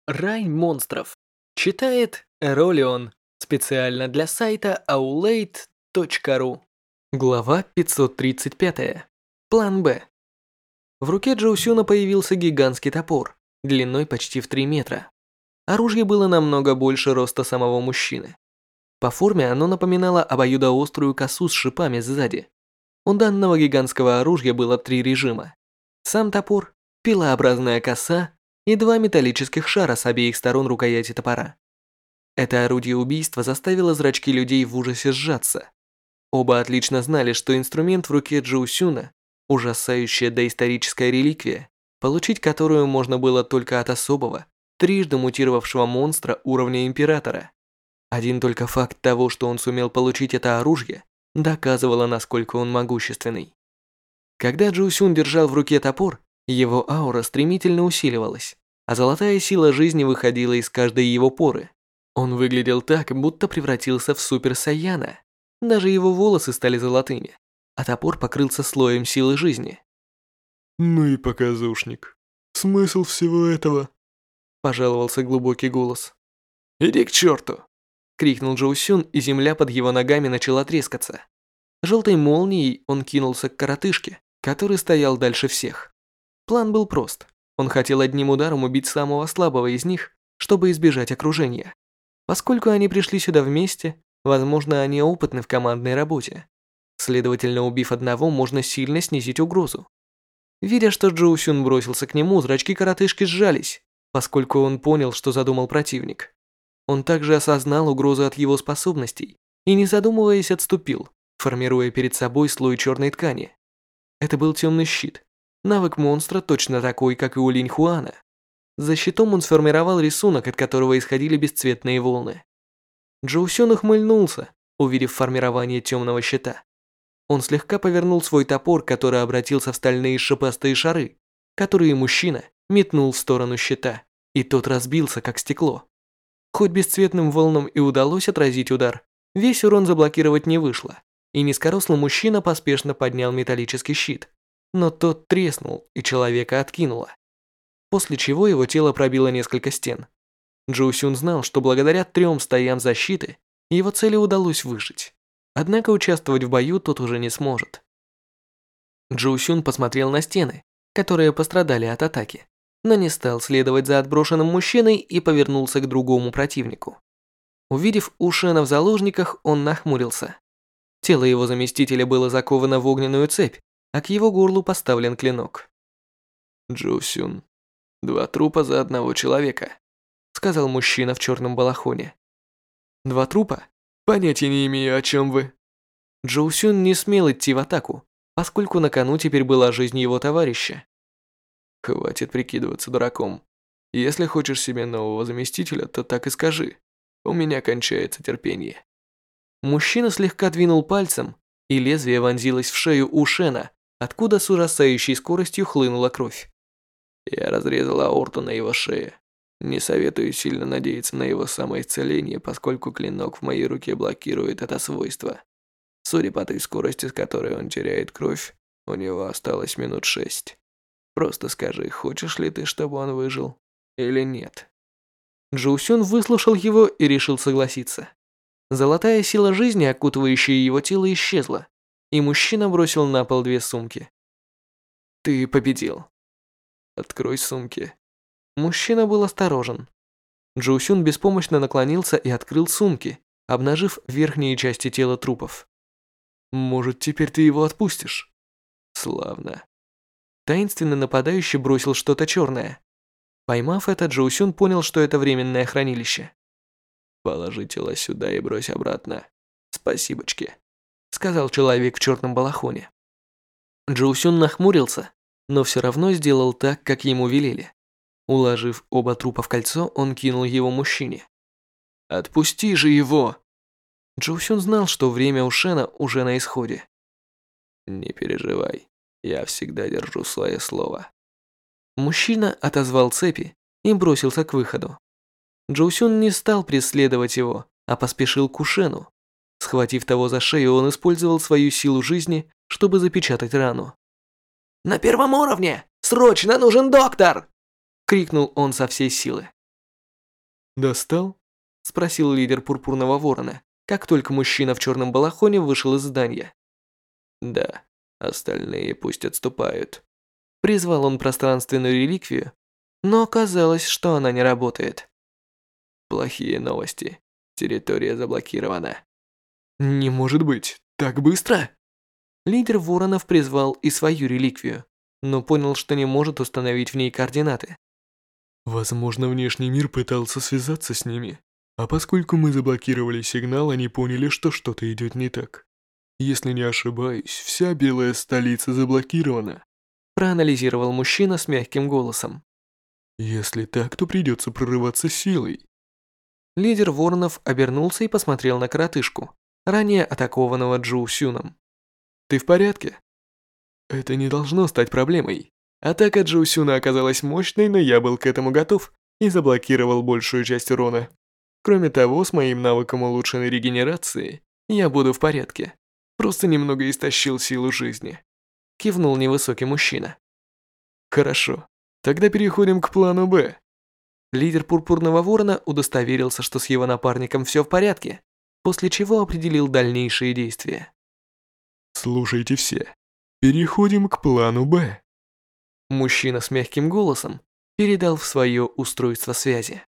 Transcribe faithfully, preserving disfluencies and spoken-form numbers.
Рай монстров. Читает Эролион. Специально для сайта аулейт точка ру. Глава пятьсот тридцать пять. План Б. В руке Джоусюна появился гигантский топор, длиной почти в три метра. Оружие было намного больше роста самого мужчины. По форме оно напоминало обоюдоострую косу с шипами сзади. У данного гигантского оружия было три режима. Сам топор, пилообразная коса и два металлических шара с обеих сторон рукояти топора. Это орудие убийства заставило зрачки людей в ужасе сжаться. Оба отлично знали, что инструмент в руке Джоусюна – ужасающая доисторическая реликвия, получить которую можно было только от особого, трижды мутировавшего монстра уровня Императора. Один только факт того, что он сумел получить это оружие, доказывало, насколько он могущественный. Когда Джоусюн держал в руке топор, его аура стремительно усиливалась, а золотая сила жизни выходила из каждой его поры. Он выглядел так, будто превратился в Супер Саяна. Даже его волосы стали золотыми, а топор покрылся слоем силы жизни. «Ну и показушник. Смысл всего этого?» – пожаловался глубокий голос. «Иди к черту!» – крикнул Джоусюн, и земля под его ногами начала трескаться. Желтой молнией он кинулся к коротышке, который стоял дальше всех. План был прост. Он хотел одним ударом убить самого слабого из них, чтобы избежать окружения. Поскольку они пришли сюда вместе, возможно, они опытны в командной работе. Следовательно, убив одного, можно сильно снизить угрозу. Видя, что Джоусюн бросился к нему, зрачки коротышки сжались, поскольку он понял, что задумал противник. Он также осознал угрозу от его способностей и, не задумываясь, отступил, формируя перед собой слой черной ткани. Это был темный щит. Навык монстра точно такой, как и у Линь Хуана. За щитом он сформировал рисунок, от которого исходили бесцветные волны. Джоусюн ухмыльнулся, увидев формирование темного щита. Он слегка повернул свой топор, который обратился в стальные шипастые шары, которые мужчина метнул в сторону щита, и тот разбился, как стекло. Хоть бесцветным волнам и удалось отразить удар, весь урон заблокировать не вышло, и низкорослый мужчина поспешно поднял металлический щит, но тот треснул, и человека откинуло. После чего его тело пробило несколько стен. Джоусюн знал, что благодаря трем стоям защиты его цели удалось выжить. Однако участвовать в бою тот уже не сможет. Джоусюн посмотрел на стены, которые пострадали от атаки, но не стал следовать за отброшенным мужчиной и повернулся к другому противнику. Увидев Ушена в заложниках, он нахмурился. Тело его заместителя было заковано в огненную цепь, а к его горлу поставлен клинок. «Джоусюн, два трупа за одного человека», — сказал мужчина в черном балахоне. «Два трупа? Понятия не имею, о чем вы». Джоусюн не смел идти в атаку, поскольку на кону теперь была жизнь его товарища. «Хватит прикидываться дураком. Если хочешь себе нового заместителя, то так и скажи. У меня кончается терпение». Мужчина слегка двинул пальцем, и лезвие вонзилось в шею Ушена, откуда с ужасающей скоростью хлынула кровь. Я разрезал аорту на его шее. Не советую сильно надеяться на его самоисцеление, поскольку клинок в моей руке блокирует это свойство. Судя по той скорости, с которой он теряет кровь, у него осталось минут шесть. Просто скажи, хочешь ли ты, чтобы он выжил, или нет?» Джоусюн выслушал его и решил согласиться. Золотая сила жизни, окутывающая его тело, исчезла, и мужчина бросил на пол две сумки. «Ты победил. Открой сумки». Мужчина был осторожен. Джоусюн беспомощно наклонился и открыл сумки, обнажив верхние части тела трупов. «Может, теперь ты его отпустишь?» «Славно». Таинственный нападающий бросил что-то черное. Поймав это, Джоусюн понял, что это временное хранилище. «Положи тело сюда и брось обратно. Спасибочки», — сказал человек в черном балахоне. Джоусюн нахмурился, но все равно сделал так, как ему велели. Уложив оба трупа в кольцо, он кинул его мужчине. «Отпусти же его!» Джоусюн знал, что время у Шена уже на исходе. «Не переживай, я всегда держу свое слово». Мужчина отозвал цепи и бросился к выходу. Джоусюн не стал преследовать его, а поспешил к Ушену. Схватив того за шею, он использовал свою силу жизни, чтобы запечатать рану. «На первом уровне! Срочно нужен доктор!» — крикнул он со всей силы. «Достал?» – спросил лидер Пурпурного Ворона, как только мужчина в черном балахоне вышел из здания. Да, остальные пусть отступают. Призвал он пространственную реликвию, но оказалось, что она не работает. Плохие новости. Территория заблокирована. Не может быть, так быстро? Лидер Воронов призвал и свою реликвию, но понял, что не может установить в ней координаты. Возможно, внешний мир пытался связаться с ними, а поскольку мы заблокировали сигнал, они поняли, что что-то идет не так. Если не ошибаюсь, вся белая столица заблокирована. Проанализировал мужчина с мягким голосом. Если так, то придется прорываться силой. Лидер Воронов обернулся и посмотрел на коротышку, ранее атакованного Джоу Сюном. «Ты в порядке?» Это не должно стать проблемой. Атака Джоу Сюна оказалась мощной, но я был к этому готов и заблокировал большую часть урона. Кроме того, с моим навыком улучшенной регенерации я буду в порядке. Просто немного истощил силу жизни. Кивнул невысокий мужчина. Хорошо, тогда переходим к плану Б. Лидер Пурпурного Ворона удостоверился, что с его напарником все в порядке, после чего определил дальнейшие действия. Слушайте все. Переходим к плану Б. Мужчина с мягким голосом передал в свое устройство связи.